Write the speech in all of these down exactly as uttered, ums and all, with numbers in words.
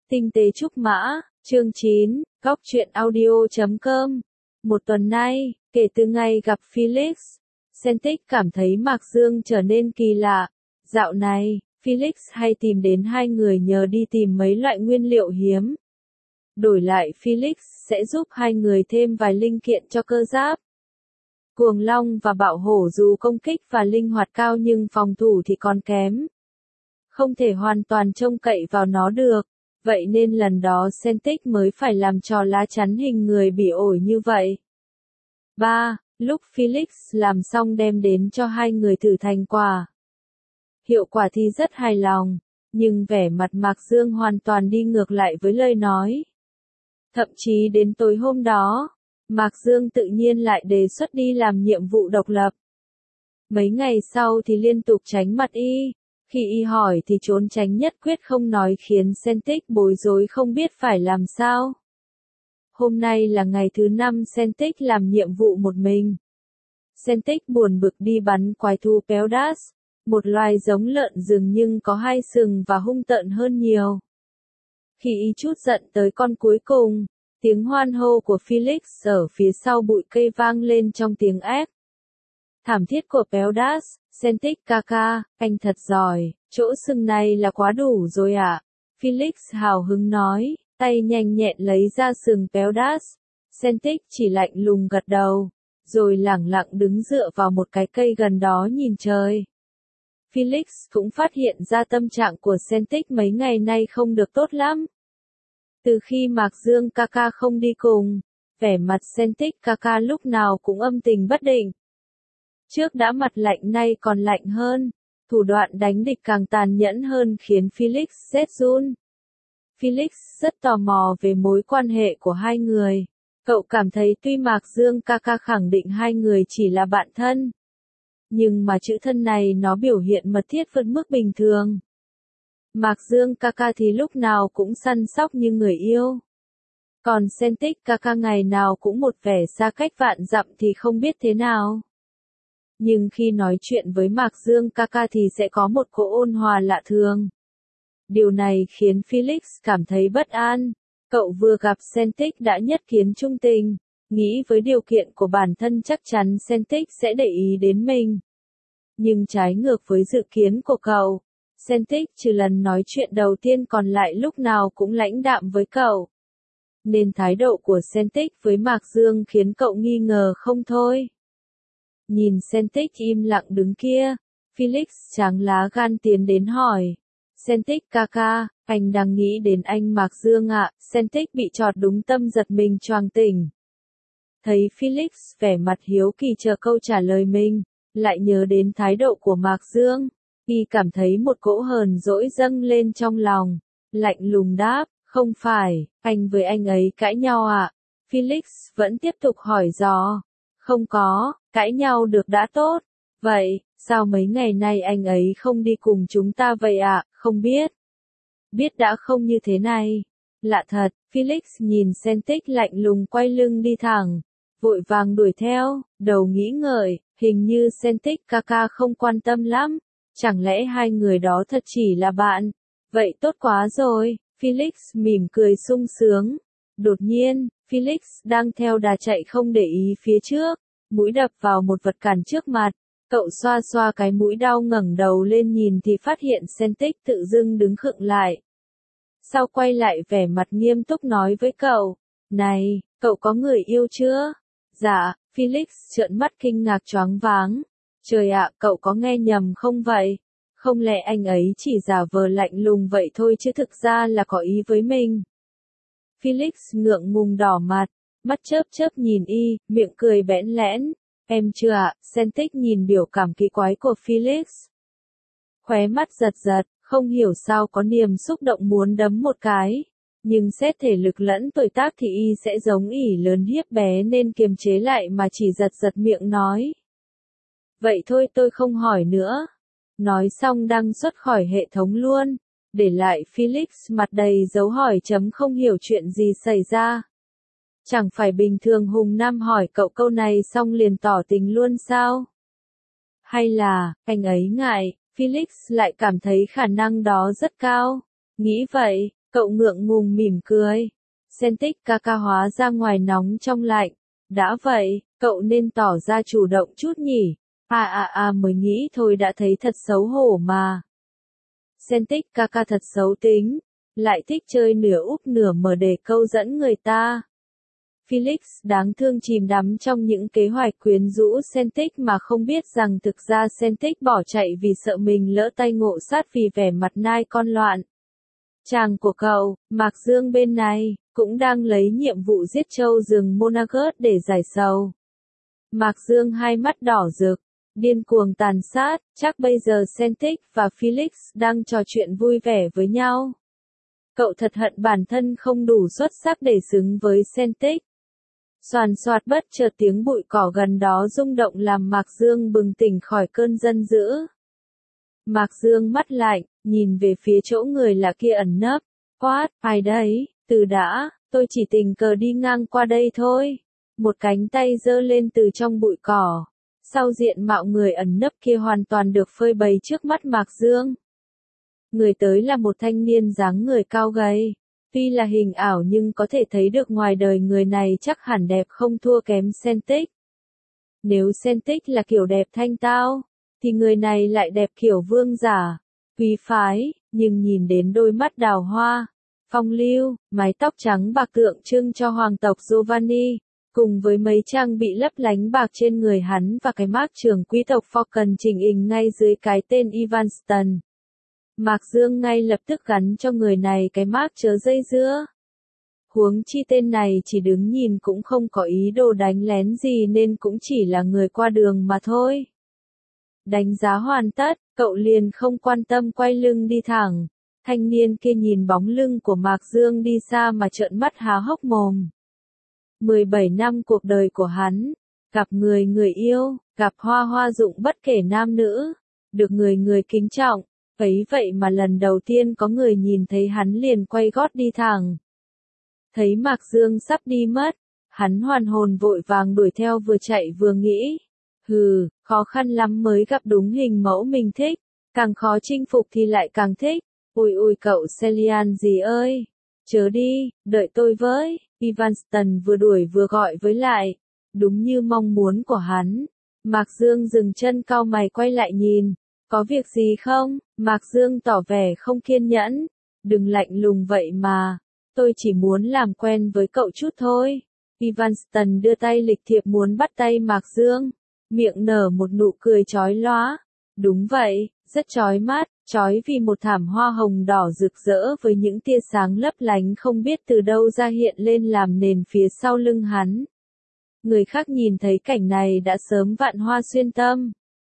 Tinh tế trúc mã, chương chín, góc truyện audio chấm com. Một tuần nay, kể từ ngày gặp Felix, Celtic cảm thấy Mạc Dương trở nên kỳ lạ. Dạo này, Felix hay tìm đến hai người nhờ đi tìm mấy loại nguyên liệu hiếm. Đổi lại Felix sẽ giúp hai người thêm vài linh kiện cho cơ giáp. Cuồng Long và Bạo Hổ dù công kích và linh hoạt cao nhưng phòng thủ thì còn kém. Không thể hoàn toàn trông cậy vào nó được. Vậy nên lần đó Celtic mới phải làm trò lá chắn hình người bị ổi như vậy. ba. Lúc Felix làm xong đem đến cho hai người thử thành quả. Hiệu quả thì rất hài lòng, nhưng vẻ mặt Mạc Dương hoàn toàn đi ngược lại với lời nói. Thậm chí đến tối hôm đó, Mạc Dương tự nhiên lại đề xuất đi làm nhiệm vụ độc lập. Mấy ngày sau thì liên tục tránh mặt y. Khi y hỏi thì trốn tránh nhất quyết không nói khiến Celtic bối rối không biết phải làm sao. Hôm nay là ngày thứ năm Celtic làm nhiệm vụ một mình. Celtic buồn bực đi bắn quái thú Peldas, một loài giống lợn rừng nhưng có hai sừng và hung tợn hơn nhiều. Khi y chút giận tới con cuối cùng, tiếng hoan hô của Felix ở phía sau bụi cây vang lên trong tiếng ép. Thảm thiết của Peldas, Celtic ca ca, anh thật giỏi, chỗ sừng này là quá đủ rồi ạ. À? Felix hào hứng nói, tay nhanh nhẹn lấy ra sừng Peldas. Celtic chỉ lạnh lùng gật đầu, rồi lẳng lặng đứng dựa vào một cái cây gần đó nhìn trời. Felix cũng phát hiện ra tâm trạng của Celtic mấy ngày nay không được tốt lắm. Từ khi Mạc Dương ca ca không đi cùng, vẻ mặt Celtic ca ca lúc nào cũng âm tình bất định. Trước đã mặt lạnh nay còn lạnh hơn, thủ đoạn đánh địch càng tàn nhẫn hơn khiến Felix rét run. Felix rất tò mò về mối quan hệ của hai người. Cậu cảm thấy tuy Mạc Dương ca ca khẳng định hai người chỉ là bạn thân, nhưng mà chữ thân này nó biểu hiện mật thiết vượt mức bình thường. Mạc Dương ca ca thì lúc nào cũng săn sóc như người yêu. Còn Celtic ca ca ngày nào cũng một vẻ xa cách vạn dặm thì không biết thế nào. Nhưng khi nói chuyện với Mạc Dương ca ca thì sẽ có một cỗ ôn hòa lạ thường. Điều này khiến Felix cảm thấy bất an. Cậu vừa gặp Celtic đã nhất kiến trung tình, nghĩ với điều kiện của bản thân chắc chắn Celtic sẽ để ý đến mình. Nhưng trái ngược với dự kiến của cậu, Celtic trừ lần nói chuyện đầu tiên còn lại lúc nào cũng lãnh đạm với cậu. Nên thái độ của Celtic với Mạc Dương khiến cậu nghi ngờ không thôi. Nhìn Celtic im lặng đứng kia, Felix tráng lá gan tiến đến hỏi. Celtic ca ca, anh đang nghĩ đến anh Mạc Dương ạ. À? Celtic bị chọt đúng tâm giật mình choàng tỉnh. Thấy Felix vẻ mặt hiếu kỳ chờ câu trả lời mình, lại nhớ đến thái độ của Mạc Dương. Y cảm thấy một cỗ hờn dỗi dâng lên trong lòng. Lạnh lùng đáp, không phải, anh với anh ấy cãi nhau ạ. À? Felix vẫn tiếp tục hỏi dò. Không có, cãi nhau được đã tốt. Vậy, sao mấy ngày nay anh ấy không đi cùng chúng ta vậy ạ? À? Không biết. Biết đã không như thế này. Lạ thật, Felix nhìn Celtic lạnh lùng quay lưng đi thẳng. Vội vàng đuổi theo, đầu nghĩ ngợi, hình như Celtic ca ca không quan tâm lắm. Chẳng lẽ hai người đó thật chỉ là bạn? Vậy tốt quá rồi, Felix mỉm cười sung sướng. Đột nhiên, Felix đang theo đà chạy không để ý phía trước, mũi đập vào một vật cản trước mặt. Cậu xoa xoa cái mũi đau ngẩng đầu lên nhìn thì phát hiện Celtic tự dưng đứng khựng lại. Sau quay lại vẻ mặt nghiêm túc nói với cậu, này, cậu có người yêu chưa? Dạ, Felix trợn mắt kinh ngạc choáng váng. Trời ạ, cậu có nghe nhầm không vậy? Không lẽ anh ấy chỉ giả vờ lạnh lùng vậy thôi chứ thực ra là có ý với mình? Felix ngượng ngùng đỏ mặt, mắt chớp chớp nhìn y, miệng cười bẽn lẽn. Em chưa ạ? Celtic nhìn biểu cảm kỳ quái của Felix. Khóe mắt giật giật, không hiểu sao có niềm xúc động muốn đấm một cái. Nhưng xét thể lực lẫn tuổi tác thì y sẽ giống ỷ lớn hiếp bé nên kiềm chế lại mà chỉ giật giật miệng nói. Vậy thôi tôi không hỏi nữa. Nói xong đang xuất khỏi hệ thống luôn. Để lại Felix mặt đầy dấu hỏi chấm không hiểu chuyện gì xảy ra. Chẳng phải bình thường Hùng Nam hỏi cậu câu này xong liền tỏ tình luôn sao? Hay là, anh ấy ngại, Felix lại cảm thấy khả năng đó rất cao. Nghĩ vậy, Cậu ngượng ngùng mỉm cười. Sentic ca ca hóa ra ngoài nóng trong lạnh. Đã vậy, cậu nên tỏ ra chủ động chút nhỉ. À à à mới nghĩ thôi đã thấy thật xấu hổ mà. Sentic ca ca thật xấu tính. Lại thích chơi nửa úp nửa mở để câu dẫn người ta. Felix đáng thương chìm đắm trong những kế hoạch quyến rũ Sentic mà không biết rằng thực ra Sentic bỏ chạy vì sợ mình lỡ tay ngộ sát vì vẻ mặt nai con loạn. Chàng của cậu, Mạc Dương bên này, cũng đang lấy nhiệm vụ giết trâu rừng Monagut để giải sầu. Mạc Dương hai mắt đỏ rực, điên cuồng tàn sát, chắc bây giờ Sentic và Felix đang trò chuyện vui vẻ với nhau. Cậu thật hận bản thân không đủ xuất sắc để xứng với Sentic. Xoàn xoạt bất chợt tiếng bụi cỏ gần đó rung động làm Mạc Dương bừng tỉnh khỏi cơn giận dữ. Mạc Dương mắt lạnh, nhìn về phía chỗ người lạ kia ẩn nấp. Quát, ai đấy, từ đã, tôi chỉ tình cờ đi ngang qua đây thôi. Một cánh tay giơ lên từ trong bụi cỏ. Sau diện mạo người ẩn nấp kia hoàn toàn được phơi bày trước mắt Mạc Dương. Người tới là một thanh niên dáng người cao gầy. Tuy là hình ảo nhưng có thể thấy được ngoài đời người này chắc hẳn đẹp không thua kém Sentic. Nếu Sentic là kiểu đẹp thanh tao, thì người này lại đẹp kiểu vương giả, quý phái, nhưng nhìn đến đôi mắt đào hoa, phong lưu, mái tóc trắng bạc tượng trưng cho hoàng tộc Giovanni, cùng với mấy trang bị lấp lánh bạc trên người hắn và cái mác trưởng quý tộc Falcon chỉnh hình ngay dưới cái tên Evanston. Mạc Dương ngay lập tức gắn cho người này cái mác chớ dây dưa. Huống chi tên này chỉ đứng nhìn cũng không có ý đồ đánh lén gì nên cũng chỉ là người qua đường mà thôi. Đánh giá hoàn tất, cậu liền không quan tâm quay lưng đi thẳng. Thanh niên kia nhìn bóng lưng của Mạc Dương đi xa mà trợn mắt há hốc mồm. mười bảy năm cuộc đời của hắn, gặp người người yêu, gặp hoa hoa dụng bất kể nam nữ, được người người kính trọng. Ấy vậy mà lần đầu tiên có người nhìn thấy hắn liền quay gót đi thẳng. Thấy Mạc Dương sắp đi mất, hắn hoàn hồn vội vàng đuổi theo vừa chạy vừa nghĩ. Hừ, khó khăn lắm mới gặp đúng hình mẫu mình thích, càng khó chinh phục thì lại càng thích. Ui ui cậu Celian gì ơi, chớ đi, đợi tôi với. Evanston vừa đuổi vừa gọi với lại. Đúng như mong muốn của hắn. Mạc Dương dừng chân cau mày quay lại nhìn. Có việc gì không? Mạc Dương tỏ vẻ không kiên nhẫn. Đừng lạnh lùng vậy mà. Tôi chỉ muốn làm quen với cậu chút thôi. Evanston đưa tay lịch thiệp muốn bắt tay Mạc Dương. Miệng nở một nụ cười chói lóa. Đúng vậy, rất chói mắt, chói vì một thảm hoa hồng đỏ rực rỡ với những tia sáng lấp lánh không biết từ đâu ra hiện lên làm nền phía sau lưng hắn. Người khác nhìn thấy cảnh này đã sớm vạn hoa xuyên tâm.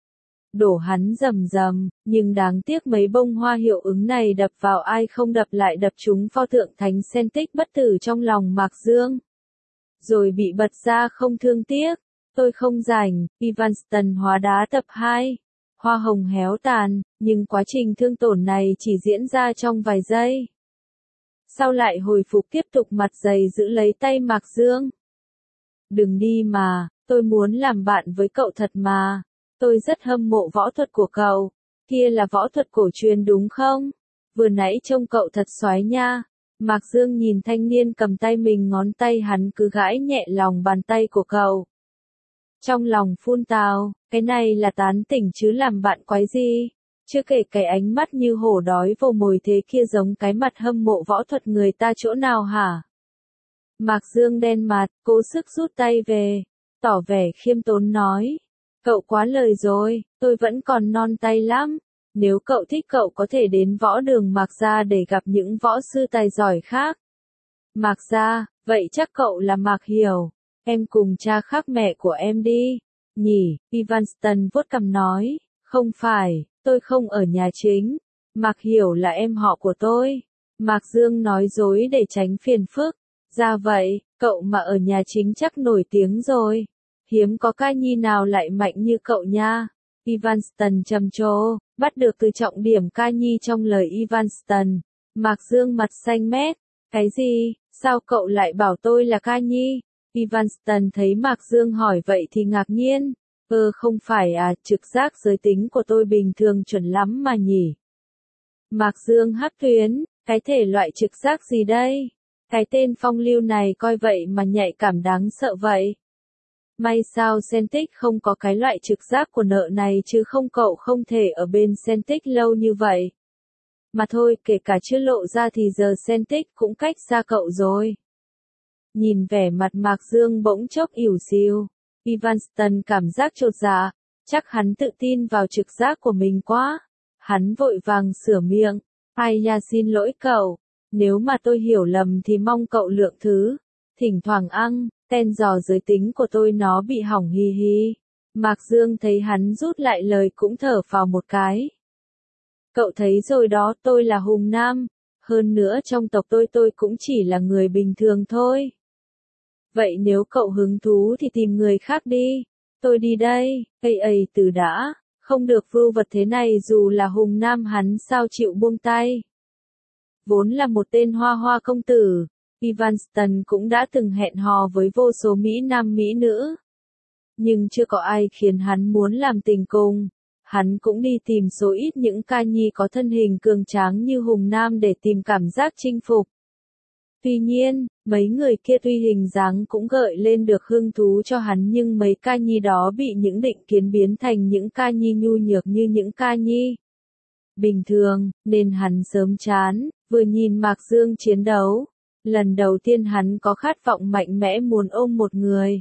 Đổ hắn rầm rầm, nhưng đáng tiếc mấy bông hoa hiệu ứng này đập vào ai không đập lại đập trúng pho tượng thánh Sentic bất tử trong lòng Mạc Dương. Rồi bị bật ra không thương tiếc, tôi không rảnh, Evanston hóa đá tập hai. Hoa hồng héo tàn, nhưng quá trình thương tổn này chỉ diễn ra trong vài giây. Sau lại hồi phục tiếp tục mặt dày giữ lấy tay Mạc Dương. Đừng đi mà, tôi muốn làm bạn với cậu thật mà. Tôi rất hâm mộ võ thuật của cậu. Kia là võ thuật cổ truyền đúng không? Vừa nãy trông cậu thật xoái nha. Mạc Dương nhìn thanh niên cầm tay mình ngón tay hắn cứ gãi nhẹ lòng bàn tay của cậu. Trong lòng phun tào, cái này là tán tỉnh chứ làm bạn quái gì? Chưa kể cái ánh mắt như hổ đói vồ mồi thế kia giống cái mặt hâm mộ võ thuật người ta chỗ nào hả? Mạc Dương đen mặt, cố sức rút tay về, tỏ vẻ khiêm tốn nói. Cậu quá lời rồi, tôi vẫn còn non tay lắm. Nếu cậu thích cậu có thể đến võ đường Mạc Gia để gặp những võ sư tài giỏi khác. Mạc Gia, vậy chắc cậu là Mạc Hiểu. Em cùng cha khác mẹ của em đi. Nhỉ, Evanston vuốt cằm nói. Không phải, tôi không ở nhà chính. Mạc Hiểu là em họ của tôi. Mạc Dương nói dối để tránh phiền phức. Ra vậy, cậu mà ở nhà chính chắc nổi tiếng rồi. Hiếm có ca nhi nào lại mạnh như cậu nha. Evanston trầm trồ, bắt được từ trọng điểm ca nhi trong lời Evanston. Mạc Dương mặt xanh mét. Cái gì, sao cậu lại bảo tôi là ca nhi? Evanston thấy Mạc Dương hỏi vậy thì ngạc nhiên. Ơ không phải à, trực giác giới tính của tôi bình thường chuẩn lắm mà nhỉ. Mạc Dương hắc tuyến, Cái thể loại trực giác gì đây? Cái tên phong lưu này coi vậy mà nhạy cảm đáng sợ vậy. May sao Celtic không có cái loại trực giác của nợ này chứ không cậu không thể ở bên Celtic lâu như vậy. Mà thôi, kể cả chưa lộ ra thì giờ Celtic cũng cách xa cậu rồi. Nhìn vẻ mặt Mạc Dương bỗng chốc ỉu xìu, Evanston cảm giác chột dạ, chắc hắn tự tin vào trực giác của mình quá. Hắn vội vàng sửa miệng, ai nha, xin lỗi cậu, nếu mà tôi hiểu lầm thì mong cậu lượng thứ. Thỉnh thoảng ăn, ten dò giới tính của tôi nó bị hỏng hi hi. Mạc Dương thấy hắn rút lại lời cũng thở phào một cái. Cậu thấy rồi đó, tôi là Hùng Nam, hơn nữa trong tộc tôi tôi cũng chỉ là người bình thường thôi. Vậy nếu cậu hứng thú thì tìm người khác đi, tôi đi đây. Ây ây, từ đã, không được vưu vật thế này, dù là Hùng Nam hắn sao chịu buông tay. Vốn là một tên hoa hoa công tử, Evanston cũng đã từng hẹn hò với vô số Mỹ Nam Mỹ nữ. Nhưng chưa có ai khiến hắn muốn làm tình cùng. Hắn cũng đi tìm số ít những ca nhi có thân hình cường tráng như Hùng Nam để tìm cảm giác chinh phục. Tuy nhiên, mấy người kia tuy hình dáng cũng gợi lên được hứng thú cho hắn, nhưng mấy ca nhi đó bị những định kiến biến thành những ca nhi nhu nhược như những ca nhi bình thường, nên hắn sớm chán. Vừa nhìn Mạc Dương chiến đấu, lần đầu tiên hắn có khát vọng mạnh mẽ muốn ôm một người.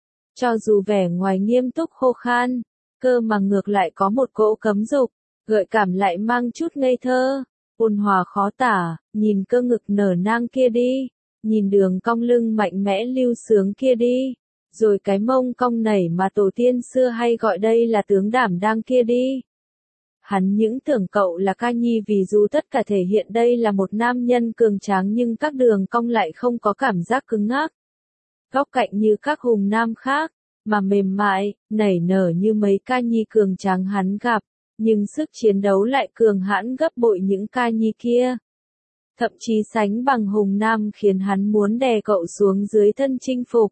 Cho dù vẻ ngoài nghiêm túc khô khan, cơ mà ngược lại có một cỗ cấm dục, gợi cảm lại mang chút ngây thơ, ôn hòa khó tả. Nhìn cơ ngực nở nang kia đi, nhìn đường cong lưng mạnh mẽ lưu sướng kia đi, rồi cái mông cong nảy mà tổ tiên xưa hay gọi đây là tướng đảm đang kia đi. Hắn những tưởng cậu là ca nhi vì dù tất cả thể hiện đây là một nam nhân cường tráng nhưng các đường cong lại không có cảm giác cứng ngắc, góc cạnh như các Hùng Nam khác, mà mềm mại, nảy nở như mấy ca nhi cường tráng hắn gặp, nhưng sức chiến đấu lại cường hãn gấp bội những ca nhi kia. Thậm chí sánh bằng Hùng Nam, khiến hắn muốn đè cậu xuống dưới thân chinh phục.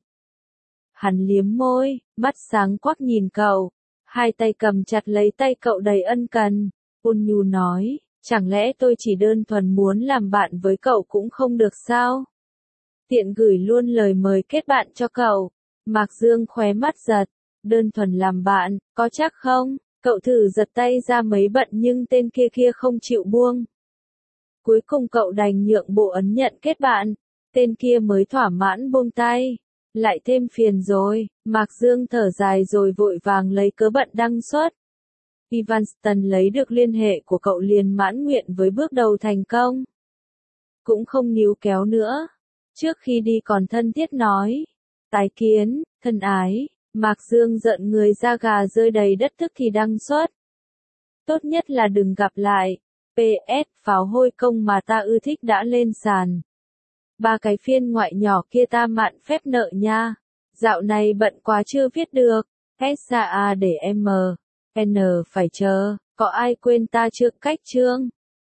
Hắn liếm môi, mắt sáng quắc nhìn cậu, hai tay cầm chặt lấy tay cậu đầy ân cần, ôn nhu nói, chẳng lẽ tôi chỉ đơn thuần muốn làm bạn với cậu cũng không được sao? Tiện gửi luôn lời mời kết bạn cho cậu. Mạc Dương khóe mắt giật, đơn thuần làm bạn, có chắc không? Cậu thử giật tay ra mấy bận nhưng tên kia kia không chịu buông. Cuối cùng cậu đành nhượng bộ ấn nhận kết bạn, tên kia mới thỏa mãn buông tay. Lại thêm phiền rồi, Mạc Dương thở dài rồi vội vàng lấy cớ bận đăng xuất. Evanston lấy được liên hệ của cậu liền mãn nguyện với bước đầu thành công. Cũng không níu kéo nữa. Trước khi đi còn thân thiết nói, tái kiến, thân ái. Mạc Dương giận người da gà rơi đầy đất, tức thì đăng xuất. Tốt nhất là đừng gặp lại. pê ét pháo hôi công mà ta ưa thích đã lên sàn. Ba cái phiên ngoại nhỏ kia ta mạn phép nợ nha. Dạo này bận quá chưa viết được. ét a để em, N phải chờ, có ai quên ta chưa cách chương.